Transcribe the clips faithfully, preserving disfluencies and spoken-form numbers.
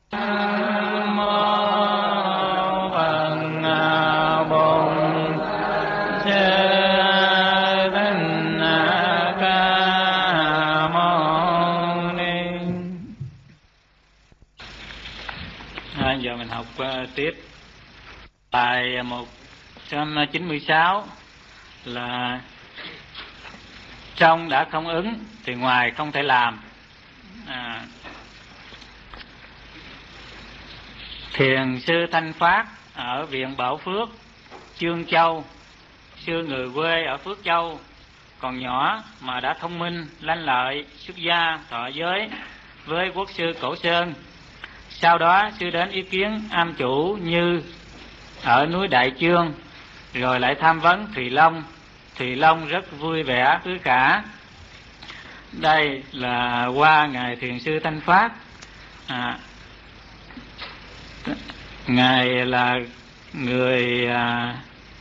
Nam mô Phật Bổn Sư Thích Ca Mâu Ni. À, giờ mình học uh, tiếp bài một trăm chín mươi sáu là trong đã không ứng thì ngoài không thể làm. À, Thiền sư Thanh Phát ở viện Bảo Phước, Chương Châu, xưa người quê ở Phước Châu, còn nhỏ mà đã thông minh, lanh lợi, xuất gia, thọ giới với quốc sư Cổ Sơn. Sau đó sư đến ý kiến am chủ Như ở núi Đại Chương, rồi lại tham vấn Thùy Long. Thùy Long rất vui vẻ cứ cả. Đây là qua ngài Thiền sư Thanh Phát. À, ngài là người à,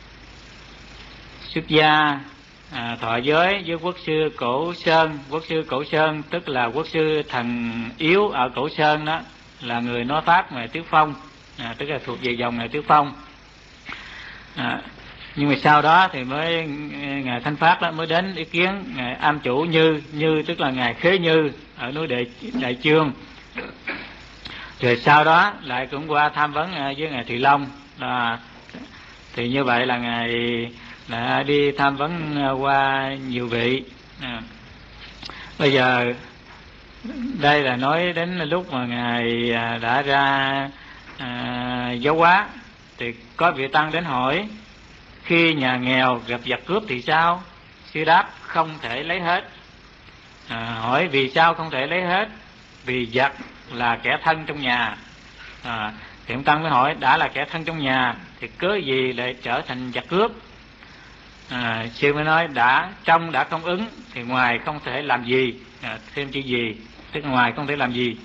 xuất gia à, thọ giới với quốc sư Cổ Sơn. Quốc sư Cổ Sơn tức là quốc sư Thần Yếu ở Cổ Sơn, đó là người nói pháp ngài Tiếu Phong, à, tức là thuộc về dòng ngài Tiếu Phong. À, nhưng mà sau đó thì mới ngài Thanh Phát đó mới đến ý kiến ngài am chủ Như. Như tức là ngài Khế Như ở núi Đại, Đại Chương. Rồi sau đó lại cũng qua tham vấn với ngài Thùy Long. À, thì như vậy là ngài đã đi tham vấn qua nhiều vị. À, bây giờ đây là nói đến lúc mà ngài đã ra à, giáo hóa, thì có vị tăng đến hỏi: khi nhà nghèo gặp giặc cướp thì sao? Sư đáp: không thể lấy hết. À, hỏi vì sao không thể lấy hết? Vì giặc là kẻ thân trong nhà. À, thì ông tăng mới hỏi: đã là kẻ thân trong nhà thì cớ gì lại trở thành giặc cướp? À, sư mới nói: đã trong đã không ứng thì ngoài không thể làm gì. À, thêm chữ gì tức ngoài không thể làm gì.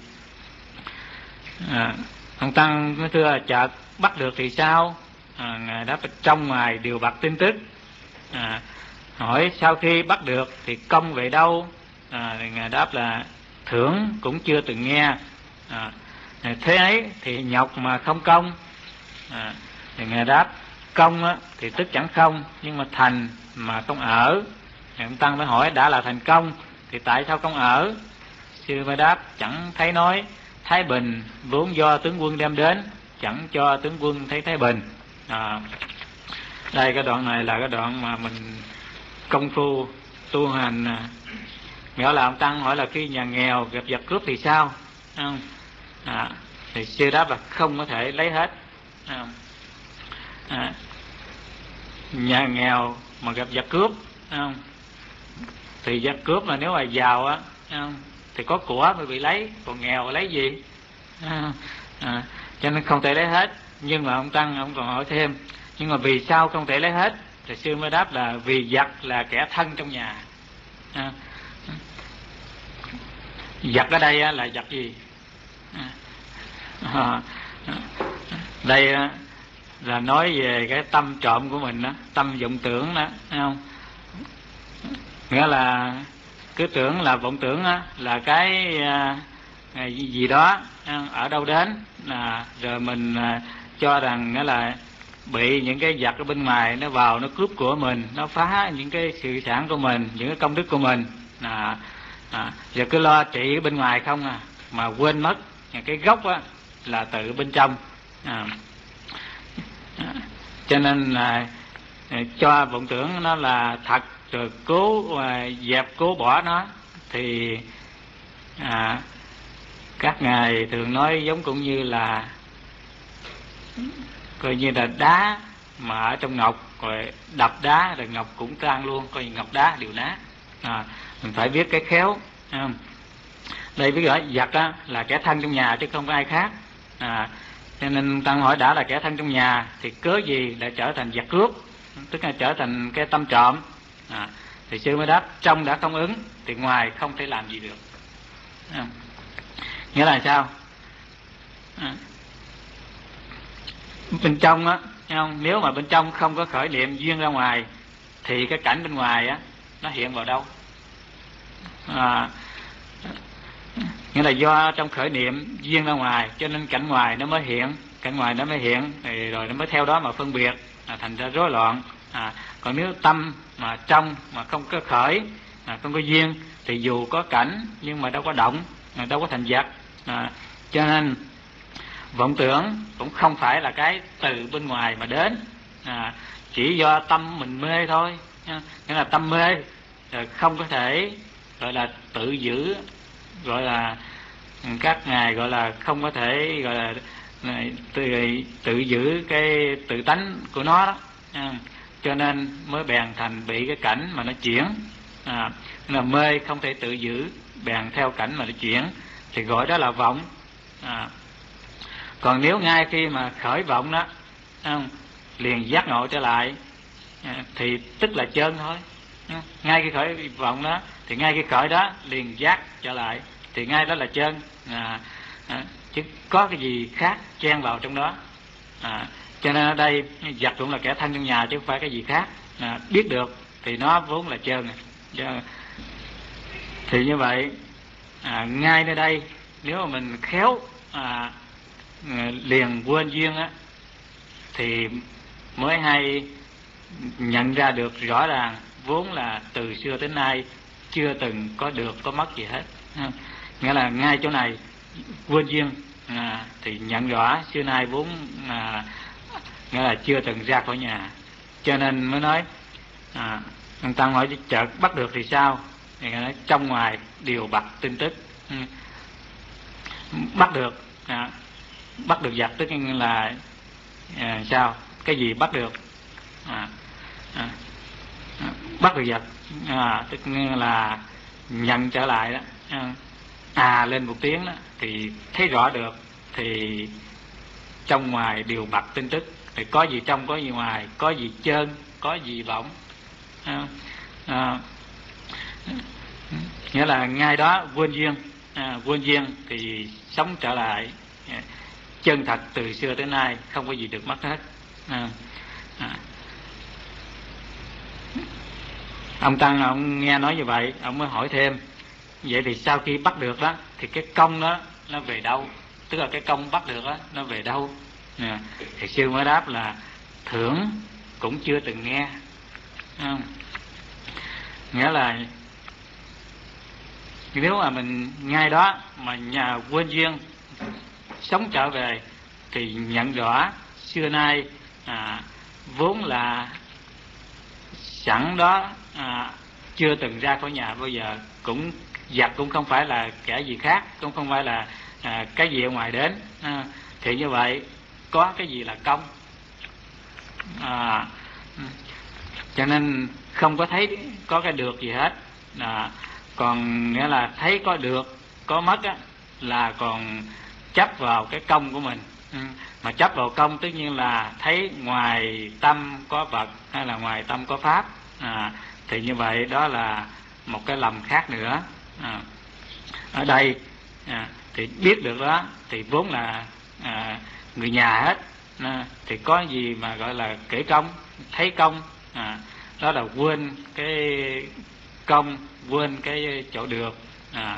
À, ông tăng mới thưa: chợt bắt được thì sao? À, ngài đáp: trong ngoài đều bạc tin tức. À, hỏi sau khi bắt được thì công về đâu? À, ngài đáp là thưởng cũng chưa từng nghe. À, thế ấy thì nhọc mà không công. À, thì ngài đáp: công á, thì tức chẳng không, nhưng mà thành mà không ở. Thì ông tăng mới hỏi: đã là thành công thì tại sao không ở? Sư mới đáp: chẳng thấy nói thái bình vốn do tướng quân đem đến, chẳng cho tướng quân thấy thái bình. À, đây cái đoạn này là cái đoạn mà mình công phu tu hành. À, nghĩa là ông tăng hỏi là khi nhà nghèo gặp giặc cướp thì sao? Không? À, thì sư đáp là không có thể lấy hết. À, à, nhà nghèo mà gặp giặc cướp, không? Thì giặc cướp mà nếu mà giàu á, không? Thì có của mới bị lấy, còn nghèo lấy gì? À, à, cho nên không thể lấy hết. Nhưng mà ông tăng ông còn hỏi thêm: nhưng mà vì sao không thể lấy hết? Thì sư mới đáp là vì giặc là kẻ thân trong nhà. À, giặc ở đây á, là giặc gì? À, đây á, là nói về cái tâm trộm của mình đó, tâm vọng tưởng đó, thấy không? Nghĩa là cứ tưởng là vọng tưởng á, là cái à, gì đó ở đâu đến, à, rồi mình à, cho rằng nghĩa là bị những cái giặc ở bên ngoài nó vào nó cướp của mình, nó phá những cái sự sản của mình, những cái công đức của mình. À, à, giờ cứ lo trị bên ngoài không à, mà quên mất cái gốc á là từ bên trong. À, à, cho nên là cho vọng tưởng nó là thật, rồi cố à, dẹp cố bỏ nó. Thì à, các ngài thường nói giống cũng như là coi như là đá mà ở trong ngọc, rồi đập đá rồi ngọc cũng tan luôn, coi như ngọc đá đều nát. À, mình phải biết cái khéo. Không? Đây biết rõ giặc á, là kẻ thân trong nhà chứ không có ai khác. À, cho nên tăng hỏi đã là kẻ thân trong nhà thì cớ gì lại trở thành giặc cướp, tức là trở thành cái tâm trộm. À, thì sư mới đáp: trong đã không ứng thì ngoài không thể làm gì được. À, nghĩa là sao? À, bên trong á, không? Nếu mà bên trong không có khởi niệm duyên ra ngoài thì cái cảnh bên ngoài á nó hiện vào đâu? À, nghĩa là do trong khởi niệm duyên ra ngoài, cho nên cảnh ngoài nó mới hiện, cảnh ngoài nó mới hiện, thì rồi nó mới theo đó mà phân biệt, à, thành ra rối loạn. À, còn nếu tâm mà trong mà không có khởi, à, không có duyên, thì dù có cảnh nhưng mà đâu có động, à, đâu có thành vật. À, cho nên vọng tưởng cũng không phải là cái từ bên ngoài mà đến, à, chỉ do tâm mình mê thôi. Nghĩa là tâm mê rồi không có thể gọi là tự giữ, gọi là các ngài gọi là không có thể gọi là tự, tự giữ cái tự tánh của nó đó. À, cho nên mới bèn thành bị cái cảnh mà nó chuyển. À, là mê không thể tự giữ, bèn theo cảnh mà nó chuyển, thì gọi đó là vọng. À, còn nếu ngay khi mà khởi vọng đó, không, liền giác ngộ trở lại, à, thì tức là chân thôi. À, ngay khi khởi vọng đó thì ngay khi khởi đó liền giác trở lại, thì ngay đó là chân. À, à, chứ có cái gì khác chen vào trong đó. À, cho nên ở đây vật cũng là kẻ thân trong nhà chứ không phải cái gì khác. À, biết được thì nó vốn là chân. Thì như vậy, à, ngay nơi đây nếu mà mình khéo à, liền quên duyên á, thì mới hay nhận ra được rõ ràng vốn là từ xưa đến nay chưa từng có được có mất gì hết. Nghĩa là ngay chỗ này quên duyên, à, thì nhận rõ xưa nay vốn à, nghĩa là chưa từng ra khỏi nhà. Cho nên mới nói, à, ông Tăng hỏi chợt bắt được thì sao? Thì nói trong ngoài đều bặt tin tức. Ừ. Bắt được, à, bắt được vật tức là à, sao? Cái gì bắt được? À, à, à, bắt được vật, à, tức là nhận trở lại đó. À, à lên một tiếng đó thì thấy rõ được, thì trong ngoài đều bặt tin tức. Thì có gì trong, có gì ngoài, có gì trơn, có gì bỗng. À, à, nghĩa là ngay đó quên duyên, à, quên duyên thì sống trở lại, à, chân thật từ xưa tới nay không có gì được mất hết. À, à. Ông Tăng ông nghe nói như vậy, ông mới hỏi thêm, vậy thì sau khi bắt được đó thì cái công đó nó về đâu? Tức là cái công bắt được đó nó về đâu? À, thì sư mới đáp là thưởng cũng chưa từng nghe. À, nghĩa là nếu mà mình ngay đó mà nhà quên duyên sống trở về thì nhận rõ xưa nay à, vốn là sẵn đó, à, chưa từng ra khỏi nhà bao giờ, cũng giặc cũng không phải là kẻ gì khác, cũng không phải là à, cái gì ở ngoài đến. À, thì như vậy có cái gì là công? À, cho nên không có thấy có cái được gì hết. À, còn nghĩa là thấy có được có mất á, là còn chấp vào cái công của mình. Ừ. Mà chấp vào công tất nhiên là thấy ngoài tâm có vật hay là ngoài tâm có pháp. À, thì như vậy đó là một cái lầm khác nữa. À, ở đây à, thì biết được đó thì vốn là à, người nhà hết. À, thì có gì mà gọi là kể công, thấy công. À, đó là quên cái công, quên cái chỗ được. À,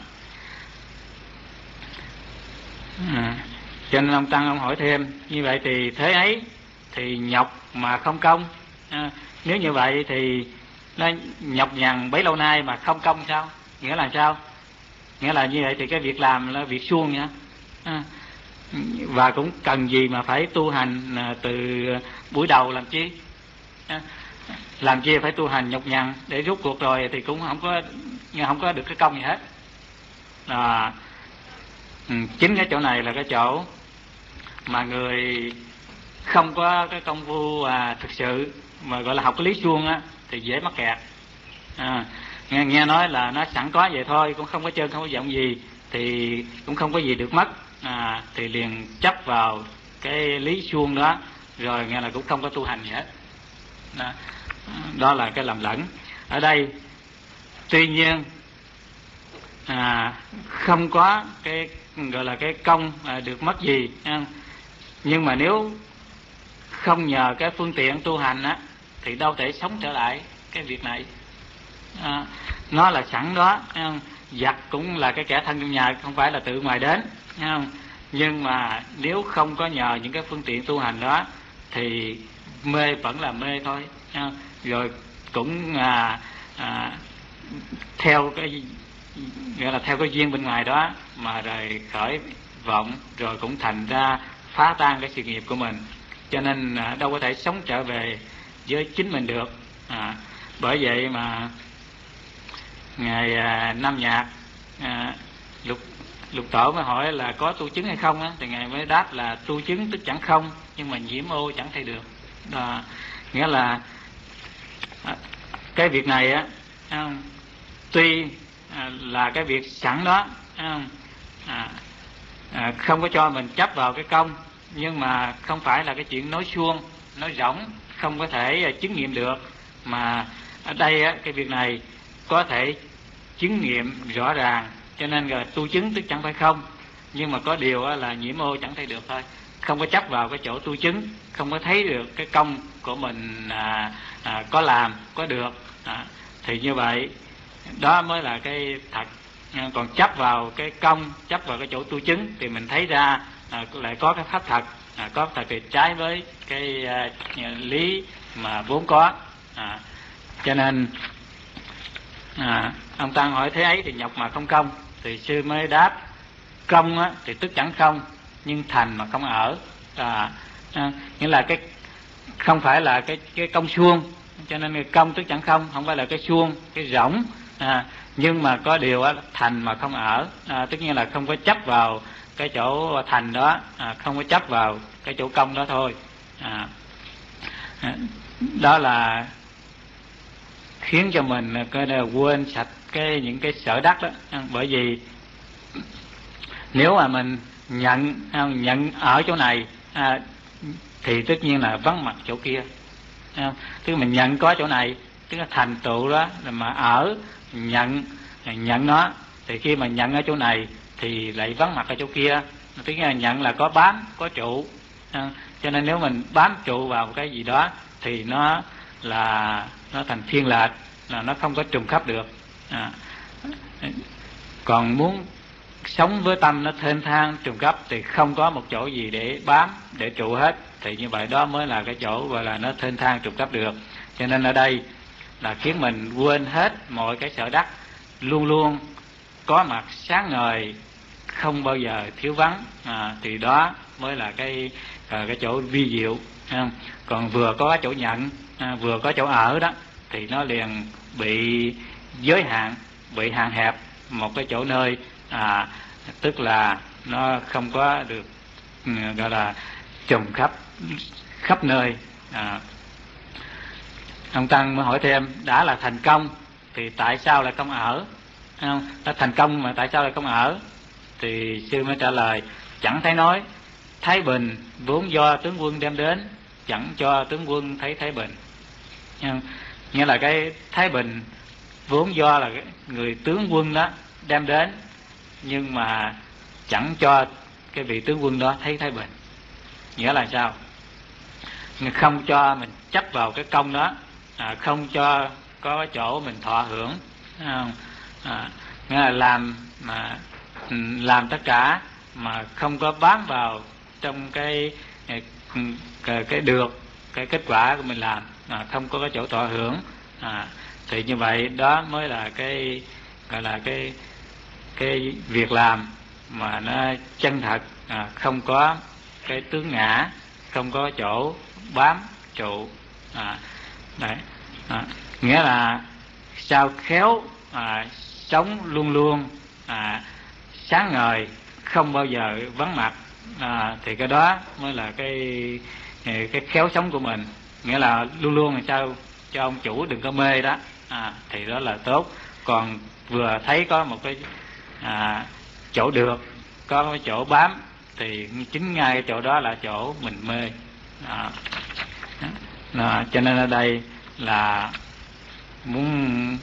à, cho nên ông Tăng ông hỏi thêm, như vậy thì thế ấy thì nhọc mà không công. À, nếu như vậy thì nó nhọc nhằn bấy lâu nay mà không công sao? Nghĩa là sao? Nghĩa là như vậy thì cái việc làm là việc suông nha. À, và cũng cần gì mà phải tu hành từ buổi đầu làm chi? À, làm chi phải tu hành nhọc nhằn để rút cuộc rồi thì cũng không có không có được cái công gì hết. À, chính cái chỗ này là cái chỗ mà người không có cái công phu à, thực sự mà gọi là học cái lý suông á thì dễ mắc kẹt. À, nghe, nghe nói là nó sẵn có vậy thôi, cũng không có chân không có vọng gì, thì cũng không có gì được mất. À, thì liền chấp vào cái lý suông đó, rồi nghe là cũng không có tu hành gì hết. Đó, đó là cái lầm lẫn ở đây. Tuy nhiên à, không có cái gọi là cái công à, được mất gì. Nhưng mà nếu không nhờ cái phương tiện tu hành á thì đâu thể sống trở lại cái việc này. À, nó là sẵn đó. giặc cũng là cái kẻ thân trong nhà, không phải là tự ngoài đến, thấy không? Nhưng mà nếu không có nhờ những cái phương tiện tu hành đó thì mê vẫn là mê thôi, thấy không? Rồi cũng à, à, theo cái gọi là theo cái duyên bên ngoài đó mà rồi khởi vọng, rồi cũng thành ra phá tan cái sự nghiệp của mình, cho nên à, đâu có thể sống trở về với chính mình được. À, bởi vậy mà ngài à, Nam Nhạc à, lục lục tổ mới hỏi là có tu chứng hay không á, thì ngài mới đáp là tu chứng tức chẳng không, nhưng mà nhiễm ô chẳng thay được. Đó, nghĩa là à, cái việc này á à, tuy à, là cái việc sẵn đó à, à, à, không có cho mình chấp vào cái công, nhưng mà không phải là cái chuyện nói suông nói rỗng, không có thể à, chứng nghiệm được, mà ở đây á, cái việc này có thể chứng nghiệm rõ ràng, cho nên là tu chứng tức chẳng phải không, nhưng mà có điều á, là nhiễm ô chẳng thấy được thôi, không có chấp vào cái chỗ tu chứng, không có thấy được cái công của mình à, à, có làm có được à, thì như vậy đó mới là cái thật. Còn chấp vào cái công, chấp vào cái chỗ tu chứng thì mình thấy ra à, lại có cái pháp thật, à, có thật thì trái với cái à, lý mà vốn có. À, cho nên à, ông Tăng hỏi thế ấy thì nhọc mà không công, thì sư mới đáp công á, thì tức chẳng không, nhưng thành mà không ở. À, à, nghĩa là cái không phải là cái cái công suông, cho nên cái công tức chẳng không, không phải là cái suông cái rỗng. À, nhưng mà có điều á, thành mà không ở, à, tức nghĩa là không có chấp vào cái chỗ thành đó, à, không có chấp vào cái chỗ công đó thôi. À, đó là khiến cho mình cái quên sạch cái những cái sở đắc đó. Bởi vì nếu mà mình nhận nhận ở chỗ này à, thì tất nhiên là vắng mặt chỗ kia. Tức mình nhận có chỗ này, tức là thành tựu đó mà ở nhận nhận nó, thì khi mà nhận ở chỗ này thì lại vắng mặt ở chỗ kia. Tức là nhận là có bám có trụ, à, cho nên nếu mình bám trụ vào cái gì đó thì nó là nó thành thiên lệch, là nó không có trùng khắp được. À, còn muốn sống với tâm nó thênh thang trùng khắp thì không có một chỗ gì để bám để trụ hết, thì như vậy đó mới là cái chỗ gọi là nó thênh thang trùng khắp được. Cho nên ở đây là khiến mình quên hết mọi cái sở đắc, luôn luôn có mặt sáng ngời, không bao giờ thiếu vắng. À, thì đó mới là cái à, cái chỗ vi diệu. À, còn vừa có cái chỗ nhận, à, vừa có chỗ ở đó thì nó liền bị giới hạn, bị hạn hẹp một cái chỗ nơi, à, tức là nó không có được um, gọi là trùng khắp khắp nơi. À, ông Tăng mới hỏi thêm, đã là thành công thì tại sao lại không ở? Không? Đã thành công mà tại sao lại không ở? Thì sư mới trả lời, chẳng thấy nói thái bình vốn do tướng quân đem đến, chẳng cho tướng quân thấy thái bình. Không? Nghĩa là cái thái bình vốn do là cái người tướng quân đó đem đến, nhưng mà chẳng cho cái vị tướng quân đó thấy thái bình. Nghĩa là sao? Không cho mình chấp vào cái công đó, à, không cho có cái chỗ mình thọ hưởng. À, à, nghĩa là làm mà làm tất cả mà không có bám vào trong cái cái, cái được cái kết quả của mình làm, à, không có cái chỗ thọ hưởng. À, thì như vậy đó mới là cái gọi là cái cái việc làm mà nó chân thật, à, không có cái tướng ngã, không có chỗ bám trụ. À, đấy. À, nghĩa là sao khéo à, sống luôn luôn à, sáng ngời, không bao giờ vắng mặt, à, thì cái đó mới là cái cái khéo sống của mình. Nghĩa là luôn luôn làm sao cho ông chủ đừng có mê đó, à, thì đó là tốt. Còn vừa thấy có một cái à, chỗ được, có cái chỗ bám, thì chính ngay cái chỗ đó là chỗ mình mê. À, à, cho nên ở đây là muốn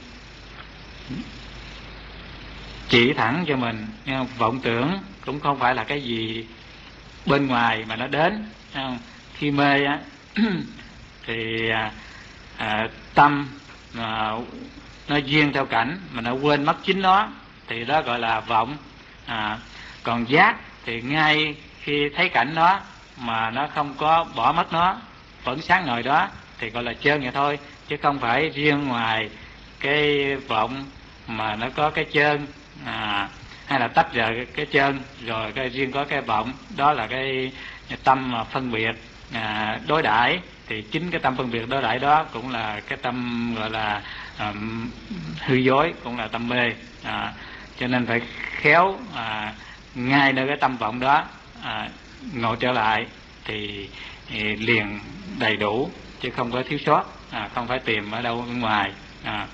chỉ thẳng cho mình, vọng tưởng cũng không phải là cái gì bên ngoài mà nó đến. Khi mê á thì à, à, tâm à, nó duyên theo cảnh mà nó quên mất chính nó, thì đó gọi là vọng. À, còn giác thì ngay khi thấy cảnh đó mà nó không có bỏ mất nó, vẫn sáng ngời đó, thì gọi là chơn vậy thôi, chứ không phải riêng ngoài cái vọng mà nó có cái chơn, à, hay là tách rời cái chơn rồi cái riêng có cái vọng. Đó là cái tâm mà phân biệt, à, đối đãi. Thì chính cái tâm phân biệt đối đãi đó cũng là cái tâm gọi là à, hư dối, cũng là tâm mê. À, cho nên phải khéo à, ngay nơi cái tâm vọng đó à, ngồi trở lại thì, thì liền đầy đủ, chứ không có thiếu sót, à, không phải tìm ở đâu bên ngoài. À.